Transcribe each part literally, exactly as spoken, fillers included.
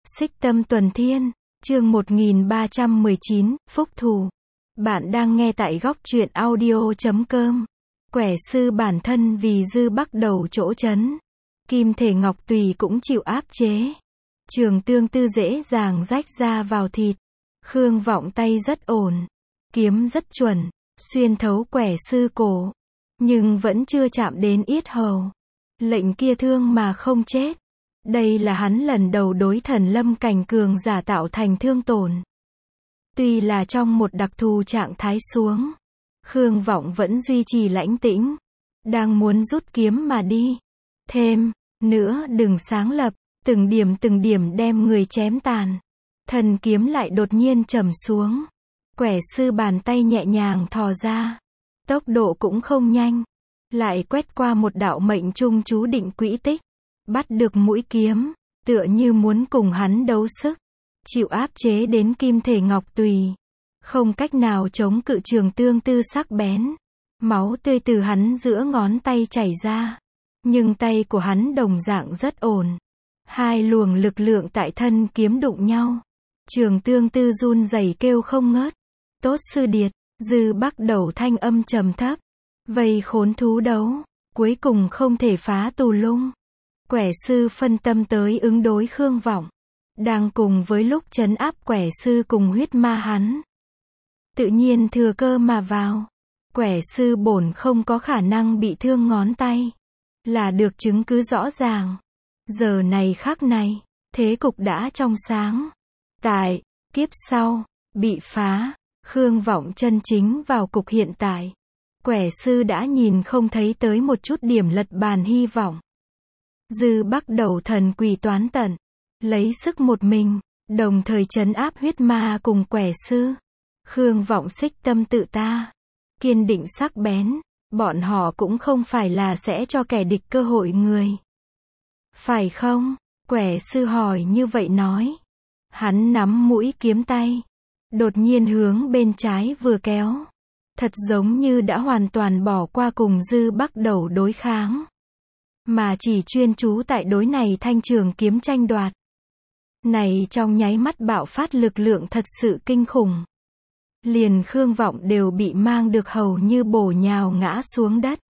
Xích Tâm Tuần Thiên, chương một nghìn ba trăm mười chín, Phúc Thù. Bạn đang nghe tại góc truyện audio chấm com. Quẻ sư bản thân vì dư bắc đầu chỗ chấn. Kim thể ngọc tùy cũng chịu áp chế. Trường tương tư dễ dàng rách ra vào thịt. Khương Vọng tay rất ổn. Kiếm rất chuẩn, xuyên thấu quẻ sư cổ. Nhưng vẫn chưa chạm đến yết hầu. Lệnh kia thương mà không chết. Đây là hắn lần đầu đối thần lâm cảnh cường giả tạo thành thương tổn. Tuy là trong một đặc thù trạng thái xuống, Khương Vọng vẫn duy trì lãnh tĩnh, đang muốn rút kiếm mà đi. Thêm nữa đừng sáng lập, từng điểm từng điểm đem người chém tàn. Thần kiếm lại đột nhiên trầm xuống. Quẻ sư bàn tay nhẹ nhàng thò ra, tốc độ cũng không nhanh, lại quét qua một đạo mệnh trung chú định quỹ tích. Bắt được mũi kiếm, tựa như muốn cùng hắn đấu sức. Chịu áp chế đến kim thể ngọc tùy. Không cách nào chống cự trường tương tư sắc bén. Máu tươi từ hắn giữa ngón tay chảy ra. Nhưng tay của hắn đồng dạng rất ổn. Hai luồng lực lượng tại thân kiếm đụng nhau. Trường tương tư run rẩy kêu không ngớt. Tốt sư điệt, dư bắc đầu thanh âm trầm thấp. Vây khốn thú đấu, cuối cùng không thể phá tù lung. Quẻ sư phân tâm tới ứng đối Khương Vọng. Đang cùng với lúc trấn áp quẻ sư cùng huyết ma hắn. Tự nhiên thừa cơ mà vào. Quẻ sư bổn không có khả năng bị thương ngón tay. Là được chứng cứ rõ ràng. Giờ này khắc này, thế cục đã trong sáng. Tại, kiếp sau, bị phá, Khương Vọng chân chính vào cục hiện tại. Quẻ sư đã nhìn không thấy tới một chút điểm lật bàn hy vọng. Dư bắc đầu thần quỳ toán tận, lấy sức một mình, đồng thời trấn áp huyết ma cùng quẻ sư. Khương Vọng xích tâm tự ta, kiên định sắc bén, bọn họ cũng không phải là sẽ cho kẻ địch cơ hội người. Phải không? Quẻ sư hỏi như vậy nói. Hắn nắm mũi kiếm tay, đột nhiên hướng bên trái vừa kéo. Thật giống như đã hoàn toàn bỏ qua cùng dư bắc đầu đối kháng. Mà chỉ chuyên chú tại đối này thanh trường kiếm tranh đoạt. Này trong nháy mắt bạo phát lực lượng thật sự kinh khủng. Liền Khương Vọng đều bị mang được hầu như bổ nhào ngã xuống đất.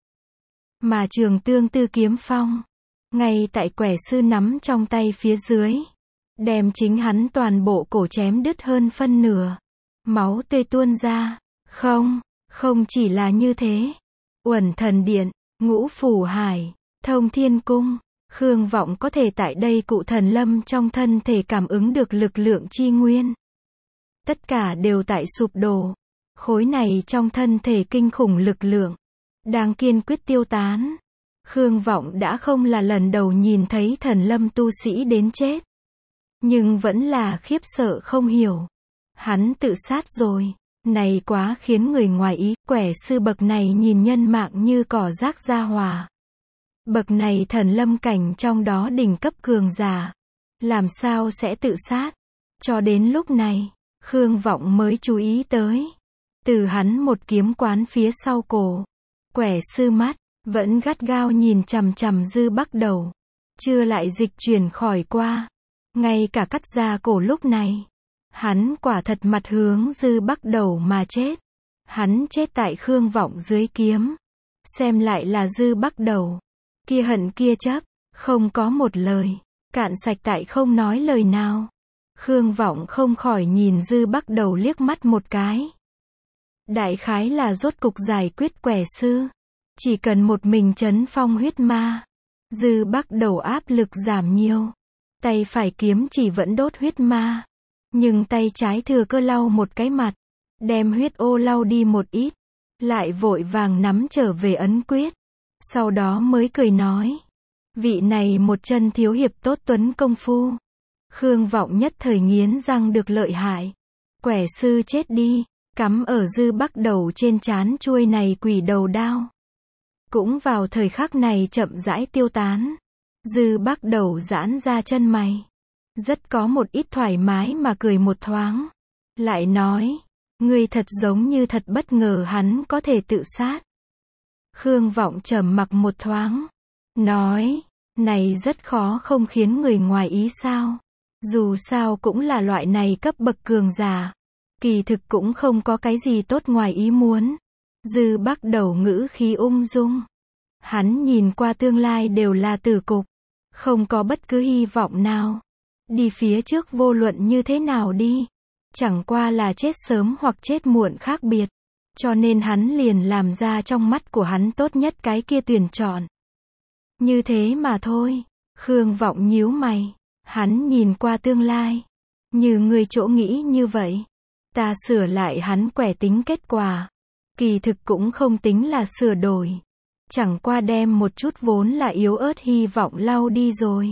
Mà trường tương tư kiếm phong, ngay tại quẻ sư nắm trong tay phía dưới. Đem chính hắn toàn bộ cổ chém đứt hơn phân nửa. Máu tươi tuôn ra. Không, không chỉ là như thế. Uẩn thần điện, ngũ phủ hải, thông thiên cung, Khương Vọng có thể tại đây cụ thần lâm trong thân thể cảm ứng được lực lượng chi nguyên. Tất cả đều tại sụp đổ. Khối này trong thân thể kinh khủng lực lượng, đang kiên quyết tiêu tán. Khương Vọng đã không là lần đầu nhìn thấy thần lâm tu sĩ đến chết. Nhưng vẫn là khiếp sợ không hiểu. Hắn tự sát rồi. Này quá khiến người ngoài ý. Quẻ sư bậc này nhìn nhân mạng như cỏ rác ra hòa. Bậc này thần lâm cảnh trong đó đỉnh cấp cường giả. Làm sao sẽ tự sát? Cho đến lúc này, Khương Vọng mới chú ý tới. Từ hắn một kiếm quán phía sau cổ. Quẻ sư mắt, vẫn gắt gao nhìn chằm chằm dư bắc đầu. Chưa lại dịch chuyển khỏi qua. Ngay cả cắt ra cổ lúc này. Hắn quả thật mặt hướng dư bắc đầu mà chết. Hắn chết tại Khương Vọng dưới kiếm. Xem lại là dư bắc đầu. Kia hận kia chấp, không có một lời. Cạn sạch tại không nói lời nào. Khương Vọng không khỏi nhìn dư bắc đầu liếc mắt một cái. Đại khái là rốt cục giải quyết quẻ sư. Chỉ cần một mình trấn phong huyết ma. Dư bắc đầu áp lực giảm nhiều. Tay phải kiếm chỉ vẫn đốt huyết ma. Nhưng tay trái thừa cơ lau một cái mặt. Đem huyết ô lau đi một ít. Lại vội vàng nắm trở về ấn quyết. Sau đó mới cười nói. Vị này một chân thiếu hiệp tốt tuấn công phu. Khương Vọng nhất thời nghiến răng được lợi hại. Quẻ sư chết đi. Cắm ở dư bắc đầu trên trán chuôi này quỷ đầu đao. Cũng vào thời khắc này chậm rãi tiêu tán. Dư bắc đầu giãn ra chân mày. Rất có một ít thoải mái mà cười một thoáng. Lại nói. Ngươi thật giống như thật bất ngờ hắn có thể tự sát. Khương Vọng trầm mặc một thoáng. Nói. Này rất khó không khiến người ngoài ý sao. Dù sao cũng là loại này cấp bậc cường giả. Kỳ thực cũng không có cái gì tốt ngoài ý muốn. Dư Bắc Đầu ngữ khí ung dung. Hắn nhìn qua tương lai đều là tử cục. Không có bất cứ hy vọng nào. Đi phía trước vô luận như thế nào đi. Chẳng qua là chết sớm hoặc chết muộn khác biệt. Cho nên hắn liền làm ra trong mắt của hắn tốt nhất cái kia tuyển chọn. Như thế mà thôi. Khương Vọng nhíu mày. Hắn nhìn qua tương lai. Như người chỗ nghĩ như vậy. Ta sửa lại hắn quẻ tính kết quả. Kỳ thực cũng không tính là sửa đổi. Chẳng qua đem một chút vốn là yếu ớt hy vọng lau đi rồi.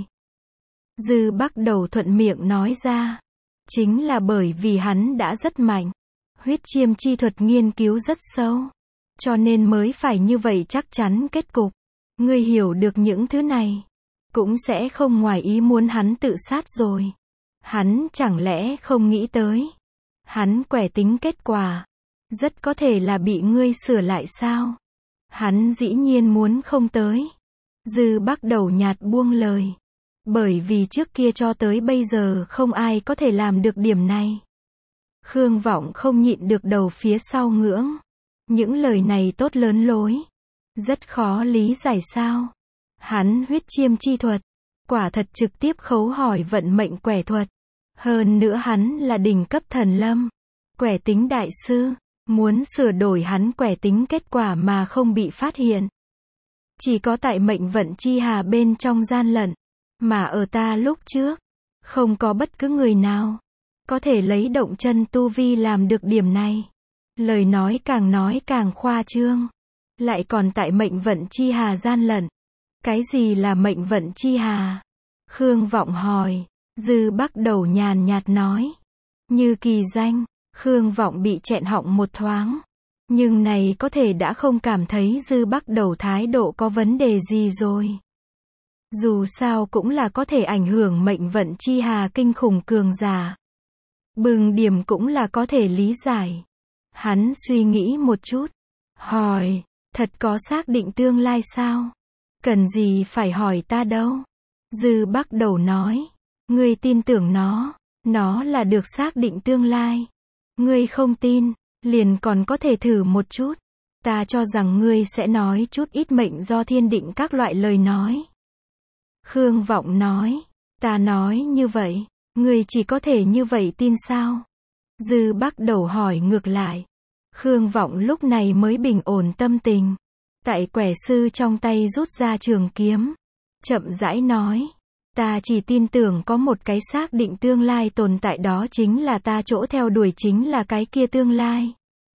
Dư Bắc Đầu thuận miệng nói ra. Chính là bởi vì hắn đã rất mạnh. Huyết chiêm chi thuật nghiên cứu rất sâu. Cho nên mới phải như vậy chắc chắn kết cục. Ngươi hiểu được những thứ này. Cũng sẽ không ngoài ý muốn hắn tự sát rồi. Hắn chẳng lẽ không nghĩ tới. Hắn quẻ tính kết quả. Rất có thể là bị ngươi sửa lại sao? Hắn dĩ nhiên muốn không tới. Dư Bắc Đầu nhạt buông lời. Bởi vì trước kia cho tới bây giờ không ai có thể làm được điểm này. Khương Vọng không nhịn được đầu phía sau ngưỡng. Những lời này tốt lớn lối. Rất khó lý giải sao. Hắn huyết chiêm chi thuật. Quả thật trực tiếp khấu hỏi vận mệnh quẻ thuật. Hơn nữa hắn là đỉnh cấp thần lâm. Quẻ tính đại sư. Muốn sửa đổi hắn quẻ tính kết quả mà không bị phát hiện. Chỉ có tại mệnh vận chi hà bên trong gian lận. Mà ở ta lúc trước. Không có bất cứ người nào. Có thể lấy động chân tu vi làm được điểm này. Lời nói càng nói càng khoa trương. Lại còn tại mệnh vận chi hà gian lận. Cái gì là mệnh vận chi hà? Khương Vọng hỏi. Dư Bắc Đầu nhàn nhạt nói. Như kỳ danh. Khương Vọng bị nghẹn họng một thoáng. Nhưng này có thể đã không cảm thấy Dư Bắc Đầu thái độ có vấn đề gì rồi. Dù sao cũng là có thể ảnh hưởng mệnh vận chi hà kinh khủng cường giả. Bừng điểm cũng là có thể lý giải. Hắn suy nghĩ một chút. Hỏi, thật có xác định tương lai sao? Cần gì phải hỏi ta đâu? Dư Bắc Đầu nói. Ngươi tin tưởng nó. Nó là được xác định tương lai. Ngươi không tin, liền còn có thể thử một chút. Ta cho rằng ngươi sẽ nói chút ít mệnh do thiên định các loại lời nói. Khương Vọng nói. Ta nói như vậy. Ngươi chỉ có thể như vậy tin sao? Dư Bắc Đầu hỏi ngược lại. Khương Vọng lúc này mới bình ổn tâm tình. Tại quẻ sư trong tay rút ra trường kiếm. Chậm rãi nói. Ta chỉ tin tưởng có một cái xác định tương lai tồn tại, đó chính là ta chỗ theo đuổi chính là cái kia tương lai.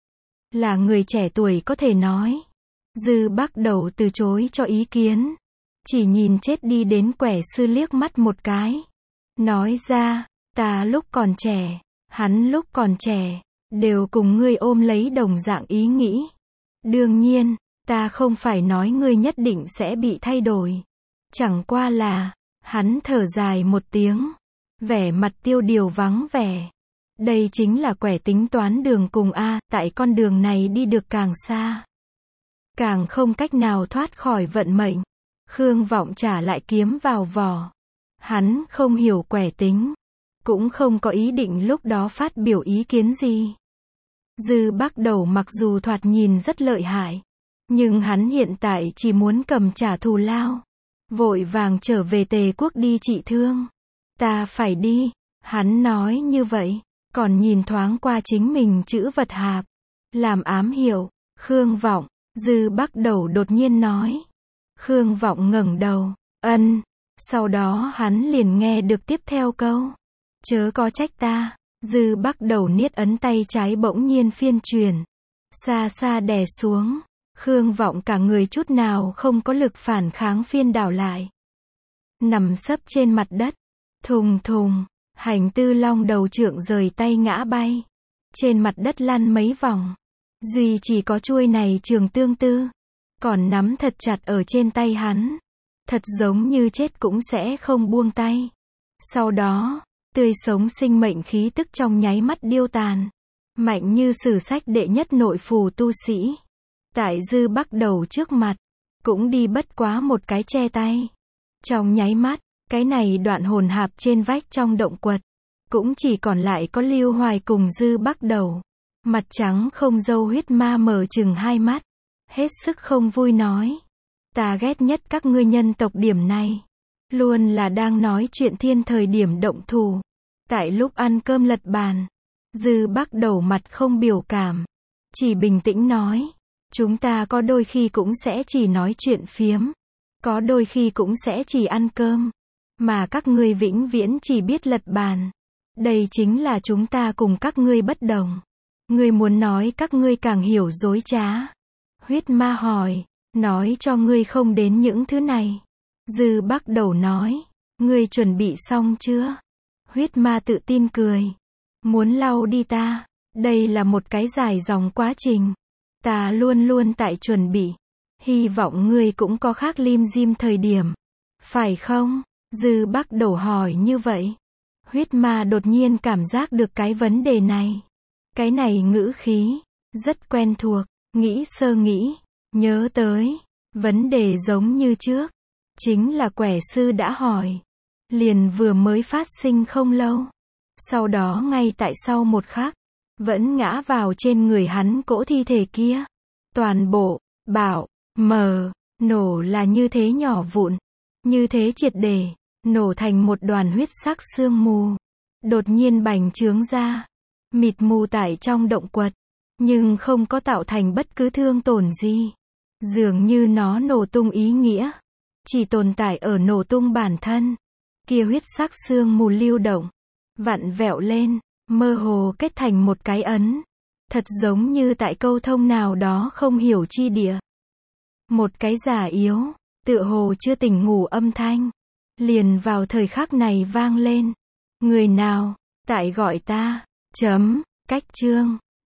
Là người trẻ tuổi có thể nói. Dư Bắc Đầu từ chối cho ý kiến. Chỉ nhìn chết đi đến quẻ sư liếc mắt một cái. Nói ra, ta lúc còn trẻ, hắn lúc còn trẻ, đều cùng ngươi ôm lấy đồng dạng ý nghĩ. Đương nhiên, ta không phải nói ngươi nhất định sẽ bị thay đổi. Chẳng qua là, hắn thở dài một tiếng. Vẻ mặt tiêu điều vắng vẻ. Đây chính là quẻ tính toán đường cùng A, tại con đường này đi được càng xa. Càng không cách nào thoát khỏi vận mệnh. Khương Vọng trả lại kiếm vào vỏ. Hắn không hiểu quẻ tính. Cũng không có ý định lúc đó phát biểu ý kiến gì. Dư Bắc Đầu mặc dù thoạt nhìn rất lợi hại. Nhưng hắn hiện tại chỉ muốn cầm trả thù lao. Vội vàng trở về Tề quốc đi trị thương. Ta phải đi. Hắn nói như vậy. Còn nhìn thoáng qua chính mình chữ vật hạp. Làm ám hiệu. Khương Vọng. Dư Bắc Đầu đột nhiên nói. Khương Vọng ngẩng đầu. Ân. Sau đó hắn liền nghe được tiếp theo câu. Chớ có trách ta. Dư Bắc Đầu niết ấn tay trái bỗng nhiên phiên chuyển. Xa xa đè xuống. Khương Vọng cả người chút nào không có lực phản kháng phiên đảo lại. Nằm sấp trên mặt đất. Thùng thùng. Hành tư long đầu trượng rời tay ngã bay. Trên mặt đất lăn mấy vòng. Duy chỉ có chuôi này trường tương tư. Còn nắm thật chặt ở trên tay hắn. Thật giống như chết cũng sẽ không buông tay. Sau đó, tươi sống sinh mệnh khí tức trong nháy mắt điêu tàn. Mạnh như sử sách đệ nhất nội phù tu sĩ. Tại Dư Bắc Đầu trước mặt. Cũng đi bất quá một cái che tay. Trong nháy mắt, Cái này đoạn hồn hạp trên vách trong động quật. Cũng chỉ còn lại có Lưu Hoài cùng Dư Bắc Đầu. Mặt trắng không râu huyết ma mở chừng hai mắt. Hết sức không vui nói. Ta ghét nhất các ngươi nhân tộc điểm này. Luôn là đang nói chuyện thiên thời điểm động thủ. Tại lúc ăn cơm lật bàn. Dư Bắc Đầu mặt không biểu cảm. Chỉ bình tĩnh nói. Chúng ta có đôi khi cũng sẽ chỉ nói chuyện phiếm. Có đôi khi cũng sẽ chỉ ăn cơm. Mà các ngươi vĩnh viễn chỉ biết lật bàn. Đây chính là chúng ta cùng các ngươi bất đồng. Ngươi muốn nói các ngươi càng hiểu dối trá. Huyết ma hỏi. Nói cho ngươi không đến những thứ này. Dư Bắc Đầu nói. Ngươi chuẩn bị xong chưa? Huyết ma tự tin cười. Muốn lau đi ta. Đây là một cái dài dòng quá trình. Ta luôn luôn tại chuẩn bị. Hy vọng ngươi cũng có khác lim dim thời điểm. Phải không? Dư Bắc Đầu hỏi như vậy. Huyết ma đột nhiên cảm giác được cái vấn đề này. Cái này ngữ khí. Rất quen thuộc. Nghĩ sơ nghĩ. Nhớ tới. Vấn đề giống như trước. Chính là quẻ sư đã hỏi. Liền vừa mới phát sinh không lâu. Sau đó ngay tại sau một khắc. Vẫn ngã vào trên người hắn cỗ thi thể kia. Toàn bộ. Bảo. Mờ. Nổ là như thế nhỏ vụn. Như thế triệt để. Nổ thành một đoàn huyết sắc sương mù. Đột nhiên bành trướng ra. Mịt mù tại trong động quật. Nhưng không có tạo thành bất cứ thương tổn gì. Dường như nó nổ tung ý nghĩa. Chỉ tồn tại ở nổ tung bản thân. Kia huyết sắc sương mù lưu động. Vặn vẹo lên. Mơ hồ kết thành một cái ấn. Thật giống như tại câu thông nào đó không hiểu chi địa. Một cái giả yếu. Tựa hồ chưa tỉnh ngủ âm thanh. Liền vào thời khắc này vang lên. Người nào? Tại gọi ta. Chấm. Cách chương.